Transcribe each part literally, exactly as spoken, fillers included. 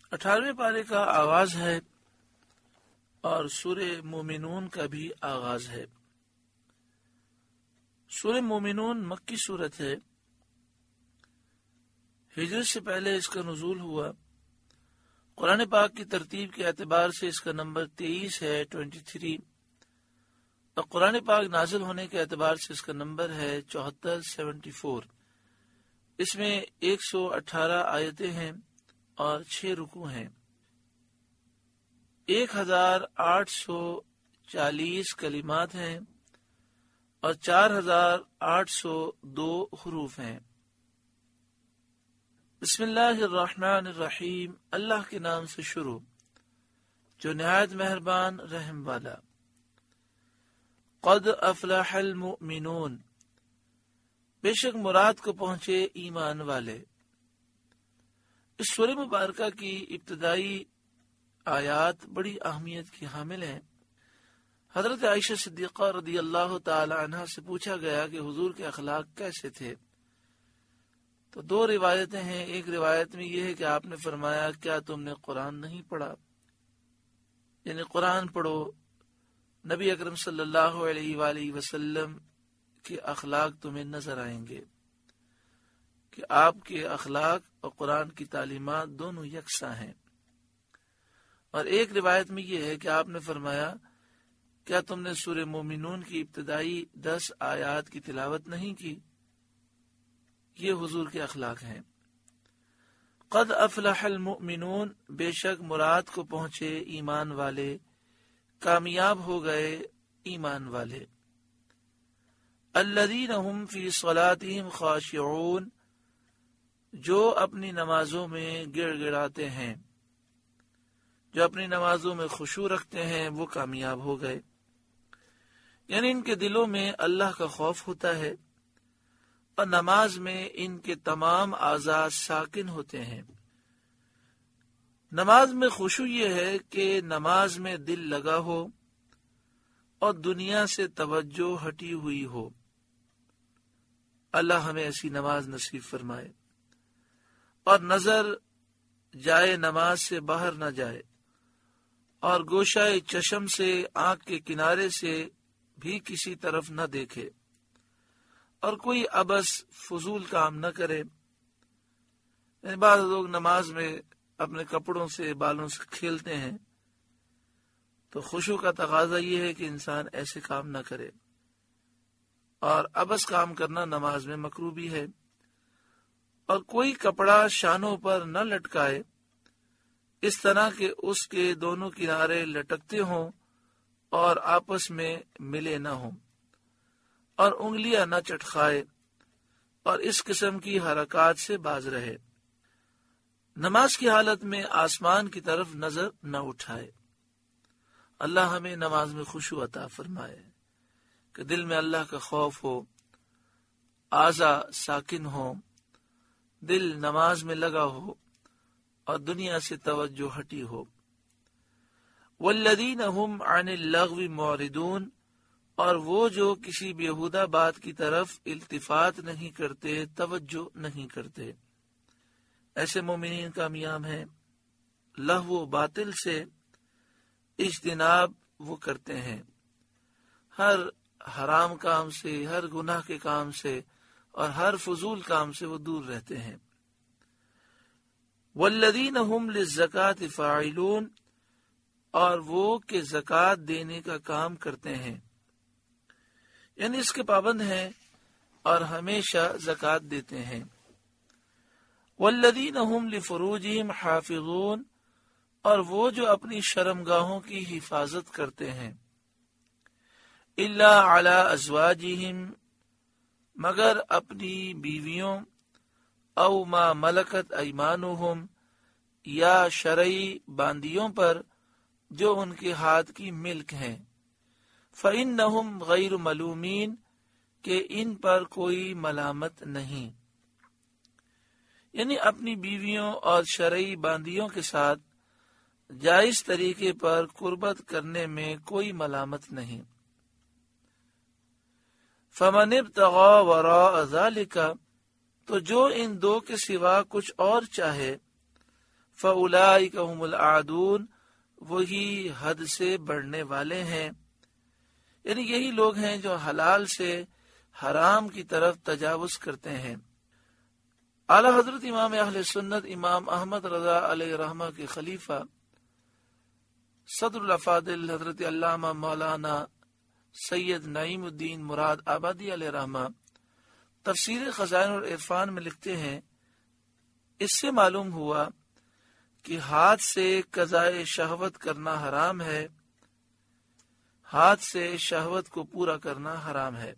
اٹھارہویں پارے کا آغاز ہے اور سورہ مومنون کا بھی آغاز ہے۔ سورہ مومنون مکی سورت ہے، ہجرت سے پہلے اس کا نزول ہوا۔ قرآن پاک کی ترتیب کے اعتبار سے اس کا نمبر تیئیس ہے، ٹوینٹی تھری، اور قرآن پاک نازل ہونے کے اعتبار سے اس کا نمبر ہے چوہتر، سیونٹی فور۔ اس میں ایک سو اٹھارہ آیتیں ہیں اور چھ رکوع ہیں۔ ایک ہزار آٹھ سو چالیس کلمات ہیں اور چار ہزار آٹھ سو دو حروف ہیں۔ بسم اللہ الرحمن الرحیم، اللہ کے نام سے شروع جو نہایت مہربان رحم والا۔ قد افلح المؤمنون، بے شک مراد کو پہنچے ایمان والے۔ اس سورہ مبارکہ کی ابتدائی آیات بڑی اہمیت کی حامل ہیں۔ حضرت عائشہ صدیقہ رضی اللہ تعالی عنہ سے پوچھا گیا کہ حضور کے اخلاق کیسے تھے، تو دو روایتیں ہیں۔ ایک روایت میں یہ ہے کہ آپ نے فرمایا کیا تم نے قرآن نہیں پڑھا، یعنی قرآن پڑھو۔ نبی اکرم صلی اللہ علیہ وآلہ وسلم کے اخلاق تمہیں نظر آئیں گے کہ آپ کے اخلاق اور قرآن کی تعلیمات دونوں یکساں ہیں۔ اور ایک روایت میں یہ ہے کہ آپ نے فرمایا کیا تم نے سورہ مومنون کی ابتدائی دس آیات کی تلاوت نہیں کی؟ یہ حضور کے اخلاق ہیں۔ قد افلح المؤمنون، بے شک مراد کو پہنچے ایمان والے، کامیاب ہو گئے ایمان والے۔ الذین هم فی صلاتهم خاشعون، جو اپنی نمازوں میں گڑ گڑاتے ہیں، جو اپنی نمازوں میں خشوع رکھتے ہیں وہ کامیاب ہو گئے۔ یعنی ان کے دلوں میں اللہ کا خوف ہوتا ہے اور نماز میں ان کے تمام اعضاء ساکن ہوتے ہیں۔ نماز میں خشوع یہ ہے کہ نماز میں دل لگا ہو اور دنیا سے توجہ ہٹی ہوئی ہو۔ اللہ ہمیں ایسی نماز نصیب فرمائے، اور نظر جائے نماز سے باہر نہ جائے، اور گوشۂ چشم سے آنکھ کے کنارے سے بھی کسی طرف نہ دیکھے، اور کوئی عبث فضول کام نہ کرے۔ یعنی بعض لوگ نماز میں اپنے کپڑوں سے بالوں سے کھیلتے ہیں، تو خشوع کا تقاضا یہ ہے کہ انسان ایسے کام نہ کرے، اور عبث کام کرنا نماز میں مکروہ بھی ہے۔ اور کوئی کپڑا شانوں پر نہ لٹکائے اس طرح کہ اس کے دونوں کنارے لٹکتے ہوں اور آپس میں ملے نہ ہوں، اور انگلیاں نہ چٹخائے، اور اس قسم کی حرکات سے باز رہے۔ نماز کی حالت میں آسمان کی طرف نظر نہ اٹھائے۔ اللہ ہمیں نماز میں خشوع عطا فرمائے کہ دل میں اللہ کا خوف ہو، اعضاء ساکن ہو، دل نماز میں لگا ہو اور دنیا سے توجہ ہٹی ہو۔ والذین هم عن اللغو معرضون، اور وہ جو کسی بیہودہ بات کی طرف التفات نہیں کرتے، توجہ نہیں کرتے، ایسے مومنین کامیاب ہیں۔ لغو باطل سے اجتناب وہ کرتے ہیں، ہر حرام کام سے، ہر گناہ کے کام سے اور ہر فضول کام سے وہ دور رہتے ہیں۔ والذین هم للزکاة فاعلون، اور وہ کہ زکوٰۃ دینے کا کام کرتے ہیں، یعنی اس کے پابند ہیں اور ہمیشہ زکوٰۃ دیتے ہیں۔ والذین هم لفروجهم حافظون، اور وہ جو اپنی شرمگاہوں کی حفاظت کرتے ہیں۔ الا علی ازواجہم، مگر اپنی بیویوں، او ما ملکت ایمانہم، یا شرعی باندیوں پر جو ان کے ہاتھ کی ملک ہیں۔ فإنہم غیر ملومین، کہ ان پر کوئی ملامت نہیں۔ یعنی اپنی بیویوں اور شرعی باندیوں کے ساتھ جائز طریقے پر قربت کرنے میں کوئی ملامت نہیں۔ فمن ابتغى وراء ذلك، تو جو ان دو کے سوا کچھ اور چاہے، فَأُولَئِكَ هُمُ الْعَادُونَ، وہی حد سے بڑھنے والے ہیں، یعنی یہی لوگ ہیں جو حلال سے حرام کی طرف تجاوز کرتے ہیں۔ اعلی حضرت امام اہل سنت امام احمد رضا علیہ رحمہ کے خلیفہ صدر الافاضل حضرت علامہ مولانا سید نعیم الدین مراد آبادی علیہ رحمہ تفسیر خزائن العرفان میں لکھتے ہیں، اس سے معلوم ہوا کہ ہاتھ سے قضائے شہوت کرنا حرام ہے، ہاتھ سے شہوت کو پورا کرنا حرام ہے۔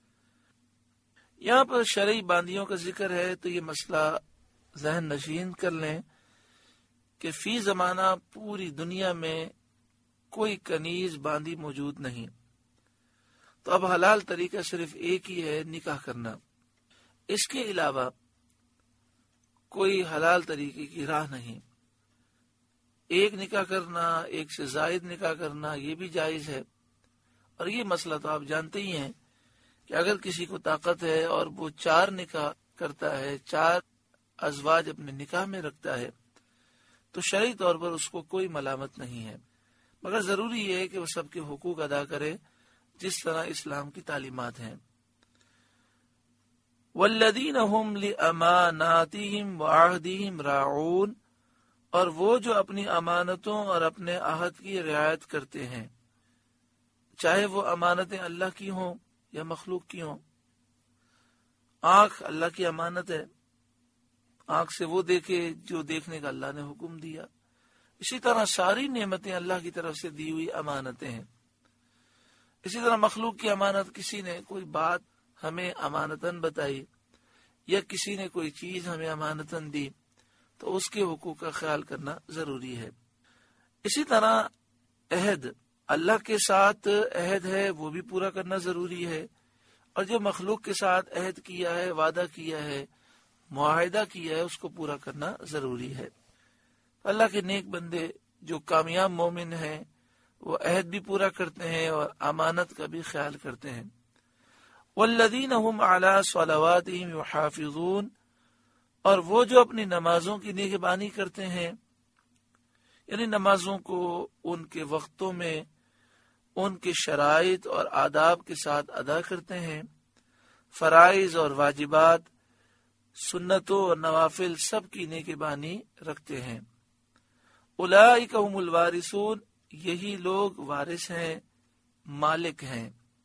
یہاں پر شرعی باندیوں کا ذکر ہے تو یہ مسئلہ ذہن نشین کر لیں کہ فی زمانہ پوری دنیا میں کوئی کنیز باندی موجود نہیں، تو اب حلال طریقہ صرف ایک ہی ہے، نکاح کرنا۔ اس کے علاوہ کوئی حلال طریقے کی راہ نہیں۔ ایک نکاح کرنا، ایک سے زائد نکاح کرنا، یہ بھی جائز ہے۔ اور یہ مسئلہ تو آپ جانتے ہی ہیں کہ اگر کسی کو طاقت ہے اور وہ چار نکاح کرتا ہے، چار ازواج اپنے نکاح میں رکھتا ہے، تو شرعی طور پر اس کو کوئی ملامت نہیں ہے، مگر ضروری ہے کہ وہ سب کے حقوق ادا کرے جس طرح اسلام کی تعلیمات ہیں۔ والذین هم لأماناتهم وعہدهم راعون، اور وہ جو اپنی امانتوں اور اپنے عہد کی رعایت کرتے ہیں، چاہے وہ امانتیں اللہ کی ہوں یا مخلوق کی ہوں۔ آنکھ اللہ کی امانت ہے، آنکھ سے وہ دیکھے جو دیکھنے کا اللہ نے حکم دیا۔ اسی طرح ساری نعمتیں اللہ کی طرف سے دی ہوئی امانتیں ہیں۔ اسی طرح مخلوق کی امانت، کسی نے کوئی بات ہمیں امانتاً بتائی یا کسی نے کوئی چیز ہمیں امانتاً دی تو اس کے حقوق کا خیال کرنا ضروری ہے۔ اسی طرح عہد، اللہ کے ساتھ عہد ہے وہ بھی پورا کرنا ضروری ہے، اور جو مخلوق کے ساتھ عہد کیا ہے، وعدہ کیا ہے، معاہدہ کیا ہے، اس کو پورا کرنا ضروری ہے۔ اللہ کے نیک بندے جو کامیاب مومن ہیں وہ عہد بھی پورا کرتے ہیں اور امانت کا بھی خیال کرتے ہیں۔ والذین هم علی صلواتهم یحافظون، اور وہ جو اپنی نمازوں کی نگہبانی کرتے ہیں، یعنی نمازوں کو ان کے وقتوں میں ان کے شرائط اور آداب کے ساتھ ادا کرتے ہیں، فرائض اور واجبات، سنتوں اور نوافل سب کی نگہبانی رکھتے ہیں۔ اولئک هم الوارثون، یہی لوگ وارث ہیں، مالک ہیں۔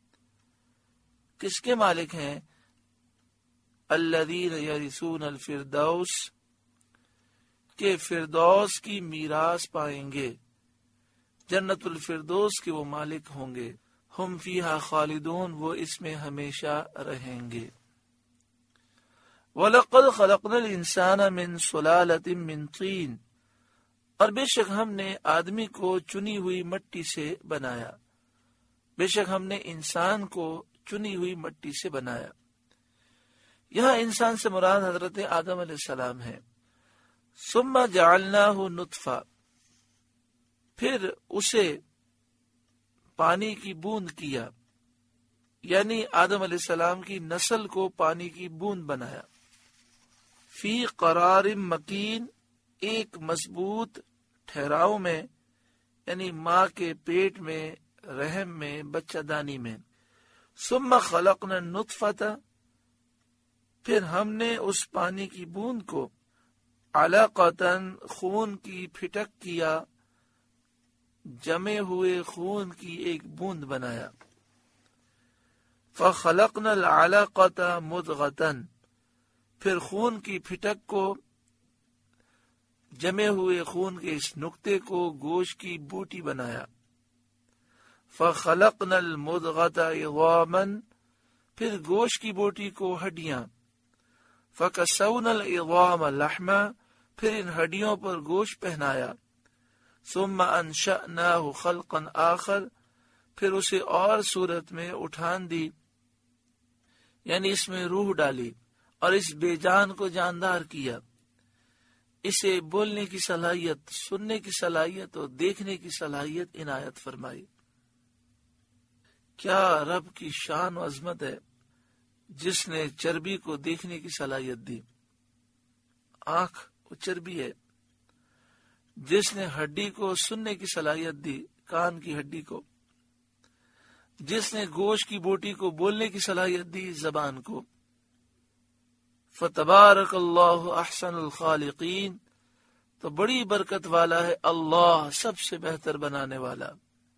کس کے مالک ہیں؟ الذین یرثون الفردوس، کہ فردوس کی میراث پائیں گے، جنت الفردوس کے وہ مالک ہوں گے۔ ہم فیہا خالدون، وہ اس میں ہمیشہ رہیں گے۔ وَلَقَدْ خَلَقْنَا الْإِنسَانَ مِنْ صُلَالَةٍ مِّن طِينٍ، اور بے شک ہم نے آدمی کو چنی ہوئی مٹی سے بنایا، بے شک ہم نے انسان کو چنی ہوئی مٹی سے بنایا۔ یہاں انسان سے مراد حضرت آدم علیہ السلام ہے۔ ثم جعلناہ نطفہ، پھر اسے پانی کی بوند کیا، یعنی آدم علیہ السلام کی نسل کو پانی کی بوند بنایا۔ فی قرار مکین، ایک مضبوط ٹھہراؤ میں، یعنی ماں کے پیٹ میں، رحم میں، بچہ دانی میں۔ ثم خلقنا النطفۃ، پھر ہم نے اس پانی کی بوند کو علقۃً، خون کی پھٹک کیا، جمے ہوئے خون کی ایک بوند بنایا۔ فخلقنا العلقۃ مضغۃً، پھر خون کی پھٹک کو، جمے ہوئے خون کے اس نقطے کو گوشت کی بوٹی بنایا۔ فخلقنا المضغۃ عظاما، پھر گوشت کی بوٹی کو ہڈیاں۔ فکسونا العظام لحما، پھر ان ہڈیوں پر گوشت پہنایا۔ ثم انشأناہ خلقا آخر، پھر اسے اور صورت میں اٹھان دی، یعنی اس میں روح ڈالی اور اس بے جان کو جاندار کیا، اسے بولنے کی صلاحیت، سننے کی صلاحیت اور دیکھنے کی صلاحیت عنایت فرمائی۔ کیا رب کی شان و عظمت ہے جس نے چربی کو دیکھنے کی صلاحیت دی۔ آنکھ وہ چربی ہے، جس نے ہڈی کو سننے کی صلاحیت دی، کان کی ہڈی کو، جس نے گوشت کی بوٹی کو بولنے کی صلاحیت دی، زبان کو۔ فتبارک اللہ احسن الخالقین، تو بڑی برکت والا ہے اللہ سب سے بہتر بنانے والا۔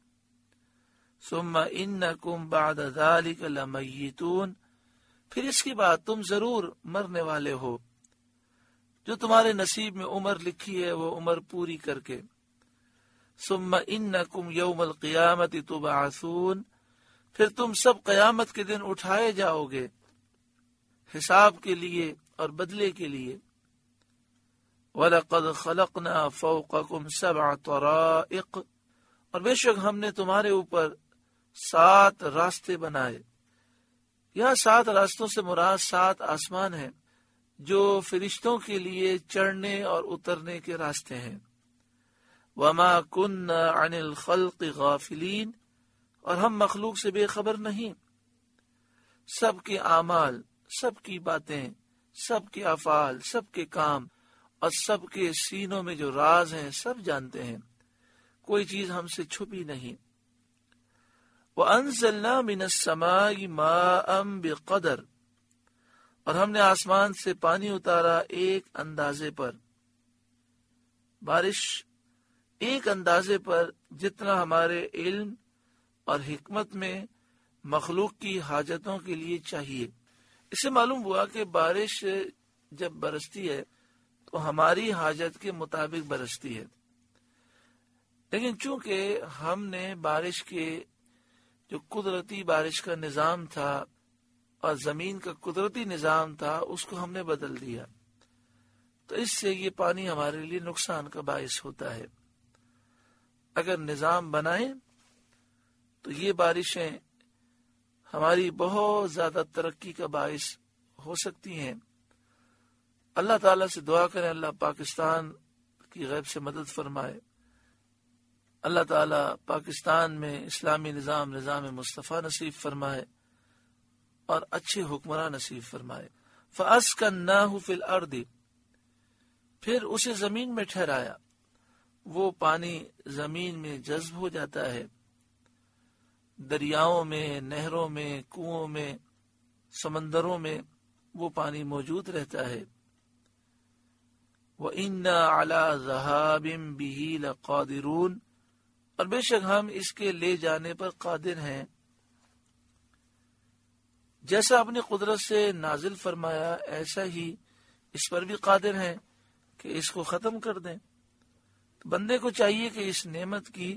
ثم انکم بعد ذلک لمیتون، پھر اس کے بعد تم ضرور مرنے والے ہو، جو تمہارے نصیب میں عمر لکھی ہے وہ عمر پوری کر کے۔ ثم انکم یوم القیامت تبعثون، پھر تم سب قیامت کے دن اٹھائے جاؤ گے حساب کے لیے اور بدلے کے لیے۔ وَلَقَدْ خَلَقْنَا فَوْقَكُمْ سَبْعَ طَرَائِقَ، اور بے شک ہم نے تمہارے اوپر سات راستے بنائے۔ یہاں سات راستوں سے مراد سات آسمان ہیں جو فرشتوں کے لیے چڑھنے اور اترنے کے راستے ہیں۔ وَمَا كُنَّا عَنِ الْخَلْقِ غَافِلِينَ، اور ہم مخلوق سے بے خبر نہیں۔ سب کے اعمال، سب کی باتیں، سب کے افعال، سب کے کام اور سب کے سینوں میں جو راز ہیں سب جانتے ہیں، کوئی چیز ہم سے چھپی نہیں۔ وَأَنزَلْنَا مِنَ السَّمَاءِ مَاءً بِقَدَرٍ، اور ہم نے آسمان سے پانی اتارا ایک اندازے پر، بارش ایک اندازے پر جتنا ہمارے علم اور حکمت میں مخلوق کی حاجتوں کے لیے چاہیے۔ اس سے معلوم ہوا کہ بارش جب برستی ہے تو ہماری حاجت کے مطابق برستی ہے، لیکن چونکہ ہم نے بارش کے جو قدرتی بارش کا نظام تھا اور زمین کا قدرتی نظام تھا اس کو ہم نے بدل دیا، تو اس سے یہ پانی ہمارے لیے نقصان کا باعث ہوتا ہے۔ اگر نظام بنائیں تو یہ بارشیں ہماری بہت زیادہ ترقی کا باعث ہو سکتی ہیں۔ اللہ تعالیٰ سے دعا کریں اللہ پاکستان کی غیب سے مدد فرمائے، اللہ تعالیٰ پاکستان میں اسلامی نظام نظام مصطفیٰ نصیب فرمائے اور اچھے حکمراں نصیب فرمائے۔ فَأَسْكَنَّاهُ فِي الْأَرْضِ، پھر اسے زمین میں ٹھہرایا، وہ پانی زمین میں جذب ہو جاتا ہے، دریاؤں میں، نہروں میں، کنووں میں، سمندروں میں وہ پانی موجود رہتا ہے۔ وَإِنَّا عَلَى ذَهَابٍ بِهِ لَقَادِرُونَ، اور بے شک ہم اس کے لے جانے پر قادر ہیں۔ جیسا اپنی قدرت سے نازل فرمایا ایسا ہی اس پر بھی قادر ہیں کہ اس کو ختم کر دیں۔ بندے کو چاہیے کہ اس نعمت کی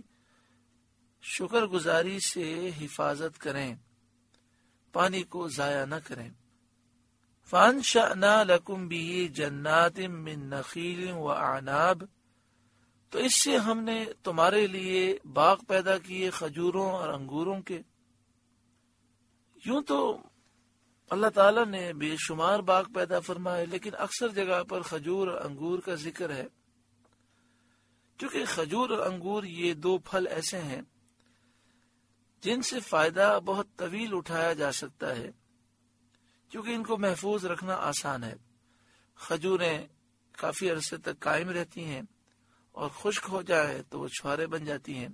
شکر گزاری سے حفاظت کریں، پانی کو ضائع نہ کریں۔ فَأَنشَأْنَا لَكُمْ بِهِ جَنَّاتٍ مِّن نَخِيلٍ وَأَعْنَابٍ، تو اس سے ہم نے تمہارے لیے باغ پیدا کیے کھجوروں اور انگوروں کے۔ یوں تو اللہ تعالیٰ نے بے شمار باغ پیدا فرمائے، لیکن اکثر جگہ پر کھجور اور انگور کا ذکر ہے، کیونکہ کھجور اور انگور یہ دو پھل ایسے ہیں جن سے فائدہ بہت طویل اٹھایا جا سکتا ہے، کیونکہ ان کو محفوظ رکھنا آسان ہے۔ کھجوریں کافی عرصے تک قائم رہتی ہیں اور خشک ہو جائے تو وہ چھوارے بن جاتی ہیں۔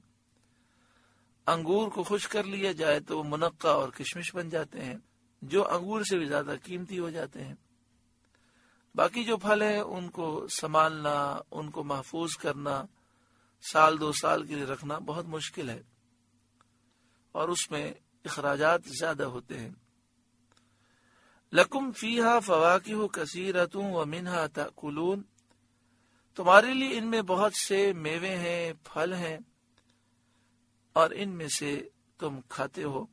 انگور کو خشک کر لیا جائے تو وہ منقع اور کشمش بن جاتے ہیں، جو انگور سے بھی زیادہ قیمتی ہو جاتے ہیں۔ باقی جو پھل ہیں ان کو سنبھالنا، ان کو محفوظ کرنا، سال دو سال کے لیے رکھنا بہت مشکل ہے اور اس میں اخراجات زیادہ ہوتے ہیں۔ لَكُمْ فِيهَا فَوَاكِهُ كَثِيرَةٌ وَمِنْهَا تَأْكُلُونَ، تمہارے لیے ان میں بہت سے میوے ہیں، پھل ہیں، اور ان میں سے تم کھاتے ہو۔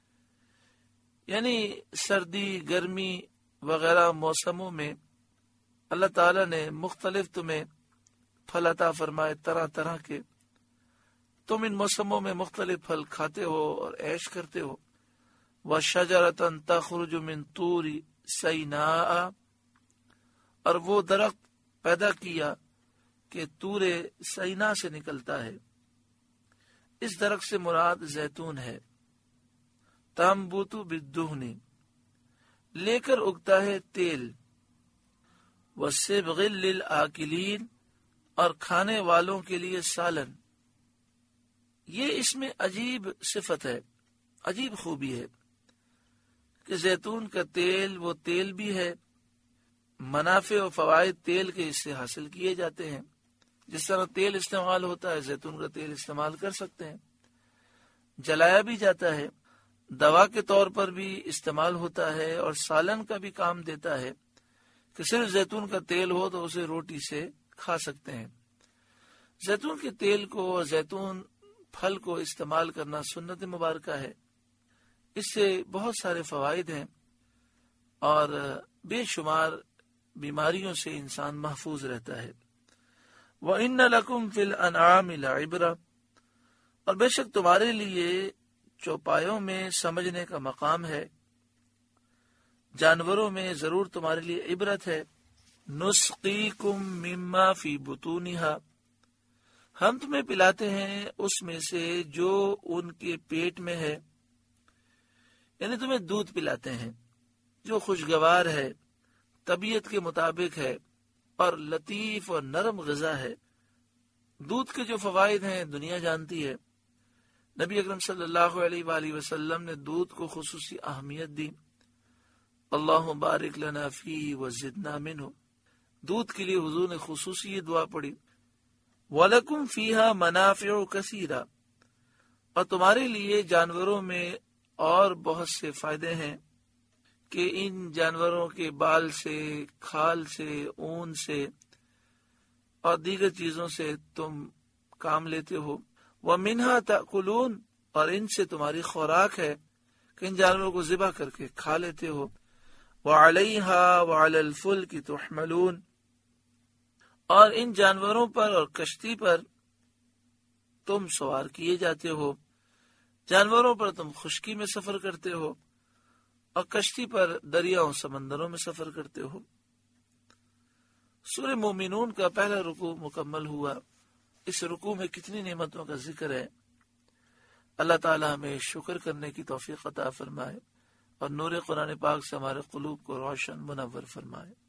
یعنی سردی، گرمی وغیرہ موسموں میں اللہ تعالیٰ نے مختلف تمہیں پھل عطا فرمائے طرح طرح کے، تم ان موسموں میں مختلف پھل کھاتے ہو اور عیش کرتے ہو۔ وَشَجَرَةً تَخْرُجُ مِن طُورِ سَيْنَاءَ، اور وہ درخت پیدا کیا کہ طور سینا سے نکلتا ہے، اس درخت سے مراد زیتون ہے۔ تَنبُتُ بِالدُّهْنِ، لے کر اگتا ہے تیل۔ وَالصِّبْغِ لِلْآكِلِينَ، اور کھانے والوں کے لیے سالن۔ یہ اس میں عجیب صفت ہے، عجیب خوبی ہے کہ زیتون کا تیل وہ تیل بھی ہے، منافع و فوائد تیل کے اس سے حاصل کیے جاتے ہیں۔ جس طرح تیل استعمال ہوتا ہے، زیتون کا تیل استعمال کر سکتے ہیں، جلایا بھی جاتا ہے، دوا کے طور پر بھی استعمال ہوتا ہے، اور سالن کا بھی کام دیتا ہے کہ صرف زیتون کا تیل ہو تو اسے روٹی سے کھا سکتے ہیں۔ زیتون کے تیل کو اور زیتون پھل کو استعمال کرنا سنت مبارکہ ہے۔ اس سے بہت سارے فوائد ہیں اور بے شمار بیماریوں سے انسان محفوظ رہتا ہے۔ وَإِنَّ لَكُمْ فِي الْأَنْعَامِ لَعِبْرَةً، اور بے شک تمہارے لیے چوپایوں میں سمجھنے کا مقام ہے، جانوروں میں ضرور تمہارے لیے عبرت ہے۔ نُسْقِيكُم مِّمَّا فِي بُطُونِهَا، ہم تمہیں پلاتے ہیں اس میں سے جو ان کے پیٹ میں ہے، یعنی تمہیں دودھ پلاتے ہیں جو خوشگوار ہے، طبیعت کے مطابق ہے اور لطیف اور نرم غذا ہے۔ دودھ کے جو فوائد ہیں دنیا جانتی ہے۔ نبی اکرم صلی اللہ علیہ وآلہ وسلم نے دودھ کو خصوصی اہمیت دی۔ اللہ بارک لنا فیہ وزدنا منہ، دودھ کے لیے حضور نے خصوصی یہ دعا پڑھی۔ وَلَكُمْ فِيهَا مَنَافِعُ كَثِيرَةٌ، اور تمہارے لیے جانوروں میں اور بہت سے فائدے ہیں کہ ان جانوروں کے بال سے، کھال سے، اون سے اور دیگر چیزوں سے تم کام لیتے ہو۔ وَمِنْهَا تَأْكُلُونَ، اور ان سے تمہاری خوراک ہے کہ ان جانوروں کو ذبح کر کے کھا لیتے ہو۔ وَعَلَيْهَا وَعَلَى الْفُلْكِ تُحْمَلُونَ، اور ان جانوروں پر اور کشتی پر تم سوار کیے جاتے ہو۔ جانوروں پر تم خشکی میں سفر کرتے ہو اور کشتی پر دریاؤں سمندروں میں سفر کرتے ہو۔ سورہ مومنون کا پہلا رکوع مکمل ہوا۔ اس رکوع میں کتنی نعمتوں کا ذکر ہے۔ اللہ تعالی ہمیں شکر کرنے کی توفیق عطا فرمائے اور نور قرآن پاک سے ہمارے قلوب کو روشن منور فرمائے۔